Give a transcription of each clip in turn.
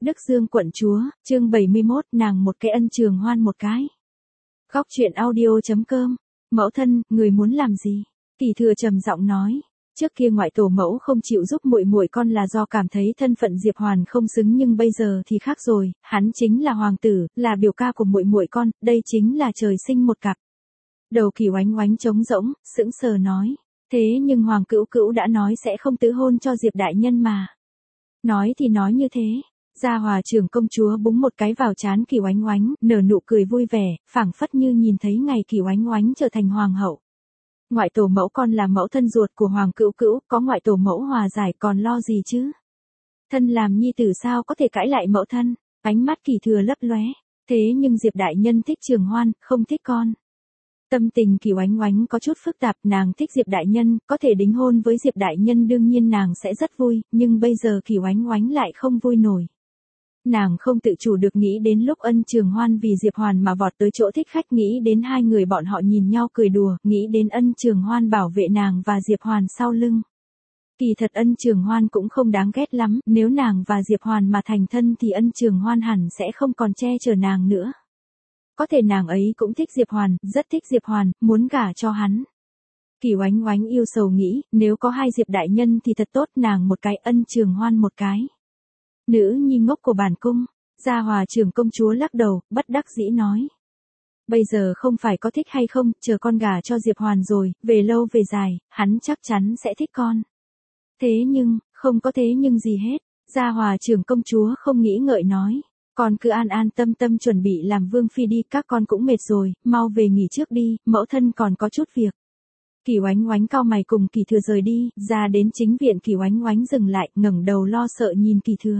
Đức Dương quận chúa, chương 71, nàng một cái ân trường hoan một cái. Góc truyện audio.com, mẫu thân, người muốn làm gì? Kỳ Thừa trầm giọng nói, trước kia ngoại tổ mẫu không chịu giúp muội muội con là do cảm thấy thân phận Diệp Hoàn không xứng, nhưng bây giờ thì khác rồi, hắn chính là hoàng tử, là biểu ca của muội muội con, đây chính là trời sinh một cặp. Đầu Kỳ Oánh Oánh trống rỗng, sững sờ nói, thế nhưng Hoàng Cữu Cữu đã nói sẽ không tứ hôn cho Diệp đại nhân mà. Nói thì nói như thế. Gia Hòa trưởng công chúa búng một cái vào trán Kỳ Oánh Oánh, nở nụ cười vui vẻ, phảng phất như nhìn thấy ngày Kỳ Oánh Oánh trở thành hoàng hậu. Ngoại tổ mẫu con là mẫu thân ruột của Hoàng Cữu Cữu, có ngoại tổ mẫu hòa giải còn lo gì chứ? Thân làm nhi tử sao có thể cãi lại mẫu thân? Ánh mắt Kỳ Thừa lấp lóe. Thế nhưng Diệp đại nhân thích Trường Hoan, không thích con. Tâm tình Kỳ Oánh Oánh có chút phức tạp, nàng thích Diệp đại nhân, có thể đính hôn với Diệp đại nhân đương nhiên nàng sẽ rất vui, nhưng bây giờ Kỳ Oánh Oánh lại không vui nổi. Nàng không tự chủ được nghĩ đến lúc Ân Trường Hoan vì Diệp Hoàn mà vọt tới chỗ thích khách, nghĩ đến hai người bọn họ nhìn nhau cười đùa, nghĩ đến Ân Trường Hoan bảo vệ nàng và Diệp Hoàn sau lưng. Kỳ thật Ân Trường Hoan cũng không đáng ghét lắm, nếu nàng và Diệp Hoàn mà thành thân thì Ân Trường Hoan hẳn sẽ không còn che chở nàng nữa. Có thể nàng ấy cũng thích Diệp Hoàn, rất thích Diệp Hoàn, muốn gả cho hắn. Kỳ Oánh Oánh yêu sầu nghĩ, nếu có hai Diệp đại nhân thì thật tốt, nàng một cái, Ân Trường Hoan một cái. Nữ nhi ngốc của bản cung. Gia Hòa trưởng công chúa lắc đầu, bất đắc dĩ nói. Bây giờ không phải có thích hay không, chờ con gả cho Diệp Hoàn rồi, về lâu về dài, hắn chắc chắn sẽ thích con. Thế nhưng, không có thế nhưng gì hết. Gia Hòa trưởng công chúa không nghĩ ngợi nói. Con cứ an an tâm tâm chuẩn bị làm vương phi đi, các con cũng mệt rồi, mau về nghỉ trước đi, mẫu thân còn có chút việc. Kỳ Oánh Oánh cau mày cùng Kỳ Thừa rời đi, ra đến chính viện Kỳ Oánh Oánh dừng lại, ngẩng đầu lo sợ nhìn Kỳ Thừa.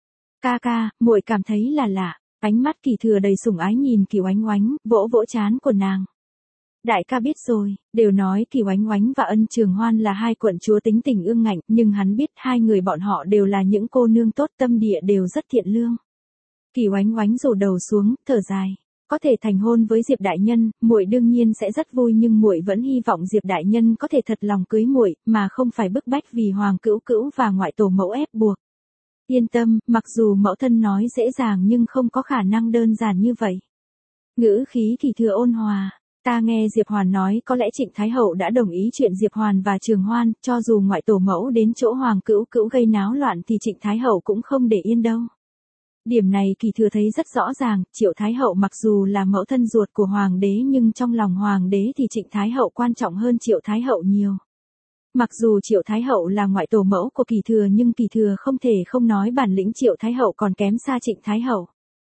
Ca ca, muội cảm thấy là lạ. Ánh mắt Kỳ Thừa đầy sủng ái nhìn Kỳ Oánh Oánh, vỗ vỗ trán của nàng. Đại ca biết rồi, đều nói Kỳ Oánh Oánh và Ân Trường Hoan là hai quận chúa tính tình ương ngạnh, nhưng hắn biết hai người bọn họ đều là những cô nương tốt, tâm địa đều rất thiện lương. Kỳ Oánh Oánh rủ đầu xuống, thở dài. Có thể thành hôn với Diệp đại nhân, muội đương nhiên sẽ rất vui, nhưng muội vẫn hy vọng Diệp đại nhân có thể thật lòng cưới muội, mà không phải bức bách vì Hoàng Cữu Cữu và ngoại tổ mẫu ép buộc. Yên tâm, mặc dù mẫu thân nói dễ dàng nhưng không có khả năng đơn giản như vậy. Ngữ khí Kỳ Thừa ôn hòa. Ta nghe Diệp Hoàn nói có lẽ Trịnh Thái Hậu đã đồng ý chuyện Diệp Hoàn và Trường Hoan, cho dù ngoại tổ mẫu đến chỗ Hoàng Cữu Cữu gây náo loạn thì Trịnh Thái Hậu cũng không để yên đâu. Điểm này Kỳ Thừa thấy rất rõ ràng, Triệu Thái Hậu mặc dù là mẫu thân ruột của Hoàng đế nhưng trong lòng Hoàng đế thì Trịnh Thái Hậu quan trọng hơn Triệu Thái Hậu nhiều. Mặc dù Triệu Thái Hậu là ngoại tổ mẫu của Kỳ Thừa nhưng Kỳ Thừa không thể không nói bản lĩnh Triệu Thái Hậu còn kém xa Trịnh Thái Hậu.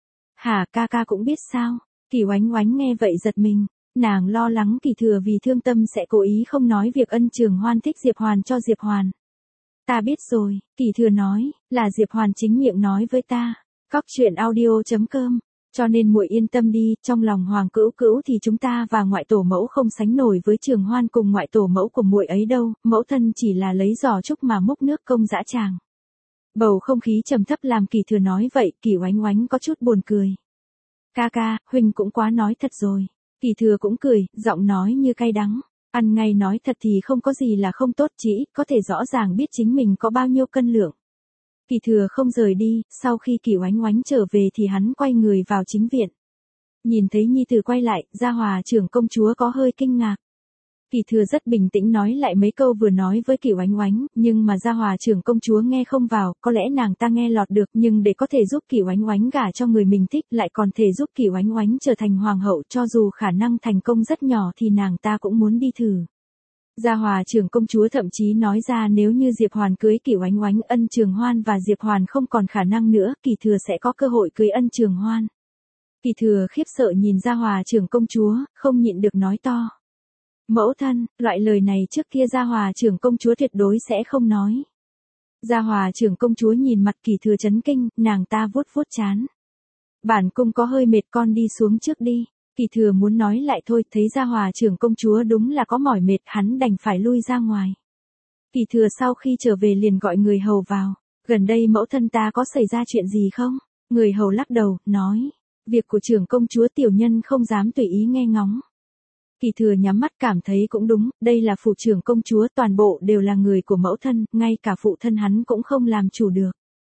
Hả, ca ca cũng biết sao? Kỳ Oánh Oánh nghe vậy giật mình, nàng lo lắng Kỳ Thừa vì thương tâm sẽ cố ý không nói việc Ân Trường Hoan thích Diệp Hoàn cho Diệp Hoàn. Ta biết rồi, Kỳ Thừa nói, là Diệp Hoàn chính miệng nói với ta. Góc truyện audio.com, cho nên muội yên tâm đi, trong lòng Hoàng Cữu Cữu thì chúng ta và ngoại tổ mẫu không sánh nổi với Trường Hoan cùng ngoại tổ mẫu của muội ấy đâu, mẫu thân chỉ là lấy giò trúc mà múc nước công dã tràng. Bầu không khí trầm thấp làm Kỳ Thừa nói vậy, Kỳ Oánh Oánh có chút buồn cười. Ca ca, huynh cũng quá nói thật rồi. Kỳ Thừa cũng cười, giọng nói như cay đắng. Ăn ngay nói thật thì không có gì là không tốt, chỉ có thể rõ ràng biết chính mình có bao nhiêu cân lượng. Kỳ Thừa không rời đi, sau khi Kỳ Oánh Oánh trở về thì hắn quay người vào chính viện. Nhìn thấy nhi tử quay lại, Gia Hòa trưởng công chúa có hơi kinh ngạc. Kỳ Thừa rất bình tĩnh nói lại mấy câu vừa nói với Kỳ Oánh Oánh, nhưng mà Gia Hòa trưởng công chúa nghe không vào, có lẽ nàng ta nghe lọt được, nhưng để có thể giúp Kỳ Oánh Oánh gả cho người mình thích, lại còn thể giúp Kỳ Oánh Oánh trở thành hoàng hậu, cho dù khả năng thành công rất nhỏ thì nàng ta cũng muốn đi thử. Gia Hòa trưởng công chúa thậm chí nói ra nếu như Diệp Hoàn cưới Kỳ Oánh Oánh, Ân Trường Hoan và Diệp Hoàn không còn khả năng nữa, Kỳ Thừa sẽ có cơ hội cưới Ân Trường Hoan. Kỳ Thừa khiếp sợ nhìn Gia Hòa trưởng công chúa, không nhịn được nói to. Mẫu thân, loại lời này trước kia Gia Hòa trưởng công chúa tuyệt đối sẽ không nói. Gia Hòa trưởng công chúa nhìn mặt Kỳ Thừa chấn kinh, nàng ta vuốt vuốt trán. Bản cung có hơi mệt, con đi xuống trước đi. Kỳ Thừa muốn nói lại thôi, thấy Gia Hòa trưởng công chúa đúng là có mỏi mệt, hắn đành phải lui ra ngoài. Kỳ Thừa sau khi trở về liền gọi người hầu vào. Gần đây mẫu thân ta có xảy ra chuyện gì không? Người hầu lắc đầu, nói. Việc của trưởng công chúa tiểu nhân không dám tùy ý nghe ngóng. Kỳ Thừa nhắm mắt cảm thấy cũng đúng, đây là phủ trưởng công chúa, toàn bộ đều là người của mẫu thân, ngay cả phụ thân hắn cũng không làm chủ được.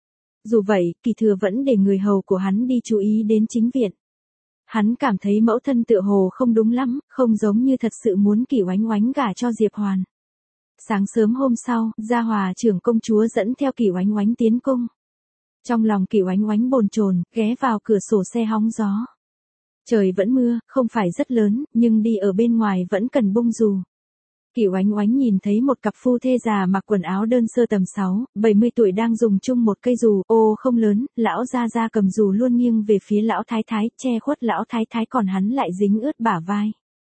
Dù vậy, Kỳ Thừa vẫn để người hầu của hắn đi chú ý đến chính viện. Hắn cảm thấy mẫu thân tựa hồ không đúng lắm, không giống như thật sự muốn Kỷ Oánh Oánh gả cho Diệp Hoàn. Sáng sớm hôm sau, Gia Hòa trưởng công chúa dẫn theo Kỷ Oánh Oánh tiến cung. Trong lòng Kỷ Oánh Oánh bồn chồn, ghé vào cửa sổ xe hóng gió. Trời vẫn mưa, không phải rất lớn, nhưng đi ở bên ngoài vẫn cần bung dù. Kỷ Oánh Oánh nhìn thấy một cặp phu thê già mặc quần áo đơn sơ tầm 60 tuổi đang dùng chung một cây dù, ô không lớn, lão gia gia cầm dù luôn nghiêng về phía lão thái thái, che khuất lão thái thái còn hắn lại dính ướt bả vai.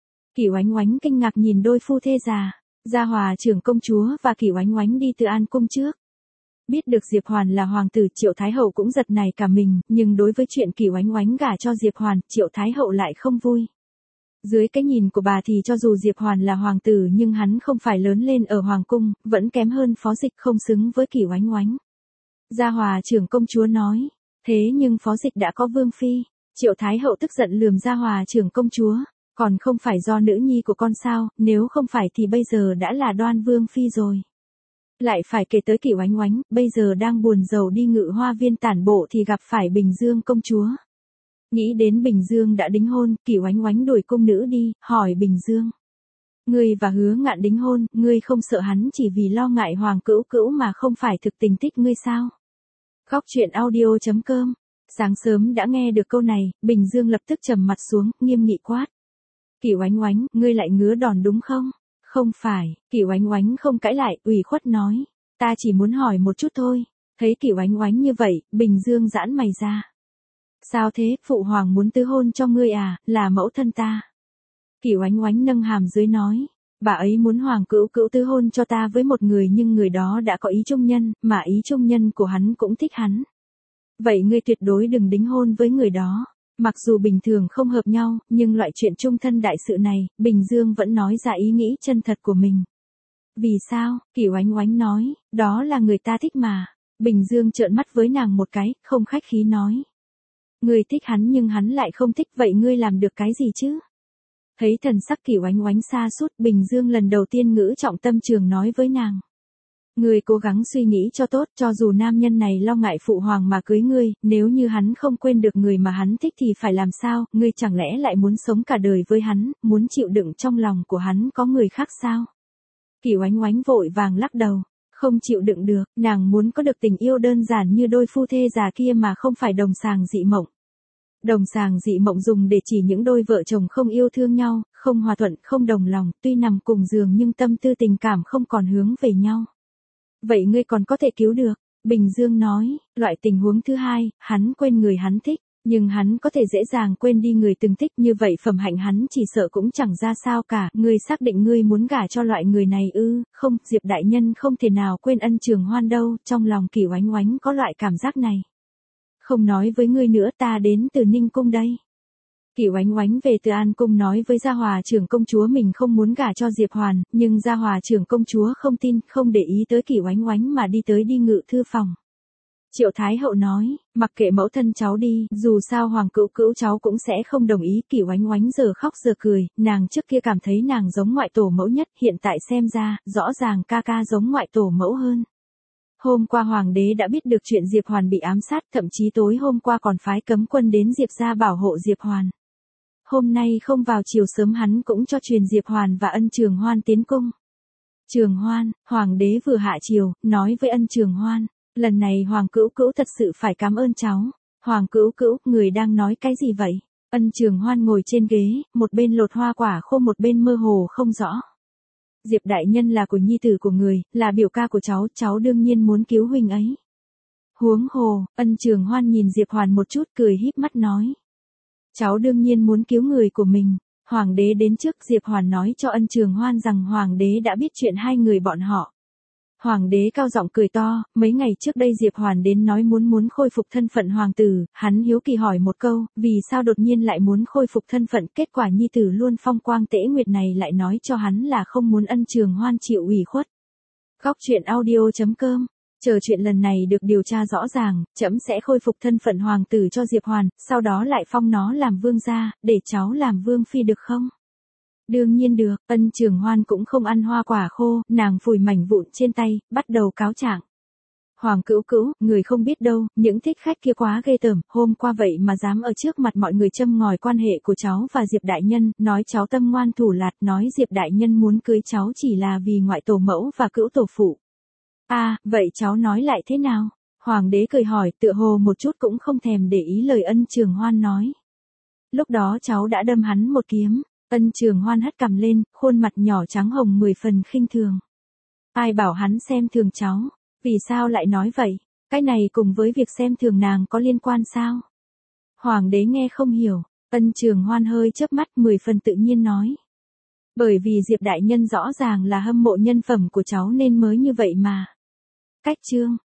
Kỷ Oánh Oánh kinh ngạc nhìn đôi phu thê già, Gia Hòa trưởng công chúa và Kỷ Oánh Oánh đi từ An cung trước. Biết được Diệp Hoàn là hoàng tử, Triệu Thái hậu cũng giật nảy cả mình, nhưng đối với chuyện Kỷ Oánh Oánh gả cho Diệp Hoàn, Triệu Thái hậu lại không vui. Dưới cái nhìn của bà thì cho dù Diệp Hoàn là hoàng tử nhưng hắn không phải lớn lên ở hoàng cung, vẫn kém hơn Phó Dịch, không xứng với Kỷ Oánh Oánh. Gia Hòa trưởng công chúa nói, thế nhưng Phó Dịch đã có vương phi. Triệu Thái hậu tức giận lườm Gia Hòa trưởng công chúa, còn không phải do nữ nhi của con sao, nếu không phải thì bây giờ đã là Đoan vương phi rồi. Lại phải kể tới Kỷ Oánh Oánh, bây giờ đang buồn rầu đi Ngự Hoa viên tản bộ thì gặp phải Bình Dương công chúa. Nghĩ đến Bình Dương đã đính hôn, Kỷ Oánh Oánh đuổi cung nữ đi, hỏi Bình Dương. Ngươi và Hứa Ngạn đính hôn, ngươi không sợ hắn chỉ vì lo ngại Hoàng Cữu Cữu mà không phải thực tình thích ngươi sao? Góc truyện audio.com. Sáng sớm đã nghe được câu này, Bình Dương lập tức trầm mặt xuống, nghiêm nghị quát. Kỷ Oánh Oánh, ngươi lại ngứa đòn đúng không? Không phải, Kỷ Oánh Oánh không cãi lại, ủy khuất nói. Ta chỉ muốn hỏi một chút thôi. Thấy Kỷ Oánh Oánh như vậy, Bình Dương giãn mày ra. Sao thế, phụ hoàng muốn tứ hôn cho ngươi à, là mẫu thân ta. Kỷ Oánh Oánh nâng hàm dưới nói, bà ấy muốn Hoàng Cữu Cữu tứ hôn cho ta với một người nhưng người đó đã có ý trung nhân, mà ý trung nhân của hắn cũng thích hắn. Vậy ngươi tuyệt đối đừng đính hôn với người đó. Mặc dù bình thường không hợp nhau, nhưng loại chuyện chung thân đại sự này, Bình Dương vẫn nói ra ý nghĩ chân thật của mình. Vì sao? Kỷ Oánh Oánh nói, đó là người ta thích mà. Bình Dương trợn mắt với nàng một cái, không khách khí nói. Ngươi thích hắn nhưng hắn lại không thích, vậy ngươi làm được cái gì chứ? Thấy thần sắc Kỷ Oánh Oánh xa sút, Bình Dương lần đầu tiên ngữ trọng tâm trường nói với nàng. Ngươi cố gắng suy nghĩ cho tốt, cho dù nam nhân này lo ngại phụ hoàng mà cưới ngươi, nếu như hắn không quên được người mà hắn thích thì phải làm sao, ngươi chẳng lẽ lại muốn sống cả đời với hắn, muốn chịu đựng trong lòng của hắn có người khác sao? Kỷ Oánh Oánh vội vàng lắc đầu, không chịu đựng được, nàng muốn có được tình yêu đơn giản như đôi phu thê già kia mà không phải đồng sàng dị mộng. Đồng sàng dị mộng dùng để chỉ những đôi vợ chồng không yêu thương nhau, không hòa thuận, không đồng lòng, tuy nằm cùng giường nhưng tâm tư tình cảm không còn hướng về nhau. Vậy ngươi còn có thể cứu được, Bình Dương nói, loại tình huống thứ hai, hắn quên người hắn thích, nhưng hắn có thể dễ dàng quên đi người từng thích, như vậy phẩm hạnh hắn chỉ sợ cũng chẳng ra sao cả, ngươi xác định ngươi muốn gả cho loại người này ư? Không, Diệp đại nhân không thể nào quên ân Trường Hoan đâu, trong lòng Kỷ Oánh Oánh có loại cảm giác này. Không nói với ngươi nữa, ta đến từ Ninh cung đây. Kỷ Oánh Oánh về từ An cung nói với Gia Hòa trưởng công chúa mình không muốn gả cho Diệp Hoàn, nhưng Gia Hòa trưởng công chúa không tin, không để ý tới Kỷ Oánh Oánh mà đi tới đi ngự thư phòng. Triệu Thái hậu nói, mặc kệ mẫu thân cháu đi, dù sao Hoàng Cữu Cữu cháu cũng sẽ không đồng ý. Kỷ Oánh Oánh giờ khóc giờ cười, nàng trước kia cảm thấy nàng giống ngoại tổ mẫu nhất, hiện tại xem ra, rõ ràng ca ca giống ngoại tổ mẫu hơn. Hôm qua hoàng đế đã biết được chuyện Diệp Hoàn bị ám sát, thậm chí tối hôm qua còn phái cấm quân đến Diệp gia bảo hộ Diệp Hoàn. Hôm nay không vào chiều sớm hắn cũng cho truyền Diệp Hoàn và ân Trường Hoan tiến cung. Trường Hoan, hoàng đế vừa hạ chiều, nói với ân Trường Hoan, lần này Hoàng Cữu Cữu thật sự phải cảm ơn cháu. Hoàng Cữu Cữu, người đang nói cái gì vậy? Ân Trường Hoan ngồi trên ghế, một bên lột hoa quả khô một bên mơ hồ không rõ. Diệp đại nhân là của nhi tử của người, là biểu ca của cháu đương nhiên muốn cứu huynh ấy. Huống hồ, ân Trường Hoan nhìn Diệp Hoàn một chút cười híp mắt nói. Cháu đương nhiên muốn cứu người của mình. Hoàng đế đến trước, Diệp Hoàn nói cho ân Trường Hoan rằng hoàng đế đã biết chuyện hai người bọn họ. Hoàng đế cao giọng cười to, mấy ngày trước đây Diệp Hoàn đến nói muốn khôi phục thân phận hoàng tử, hắn hiếu kỳ hỏi một câu, vì sao đột nhiên lại muốn khôi phục thân phận, kết quả nhi tử luôn phong quang tễ nguyệt này lại nói cho hắn là không muốn ân Trường Hoan chịu ủy khuất. Góc truyện audio.com. Chờ chuyện lần này được điều tra rõ ràng, trẫm sẽ khôi phục thân phận hoàng tử cho Diệp Hoàn, sau đó lại phong nó làm vương gia, để cháu làm vương phi được không? Đương nhiên được, ân Trường Hoan cũng không ăn hoa quả khô, nàng phủi mảnh vụn trên tay, bắt đầu cáo trạng. Hoàng Cữu Cữu, người không biết đâu, những thích khách kia quá ghê tởm, hôm qua vậy mà dám ở trước mặt mọi người châm ngòi quan hệ của cháu và Diệp đại nhân, nói cháu tâm ngoan thủ lạt, nói Diệp đại nhân muốn cưới cháu chỉ là vì ngoại tổ mẫu và cữu tổ phụ. À, vậy cháu nói lại thế nào? Hoàng đế cười hỏi, tựa hồ một chút cũng không thèm để ý lời Ân Trường Hoan nói. Lúc đó cháu đã đâm hắn một kiếm. Ân Trường Hoan hất cằm lên, khuôn mặt nhỏ trắng hồng 10 phần khinh thường. Ai bảo hắn xem thường cháu? Vì sao lại nói vậy? Cái này cùng với việc xem thường nàng có liên quan sao? Hoàng đế nghe không hiểu, Ân Trường Hoan hơi chớp mắt 10 phần tự nhiên nói. Bởi vì Diệp đại nhân rõ ràng là hâm mộ nhân phẩm của cháu nên mới như vậy mà. Cách chương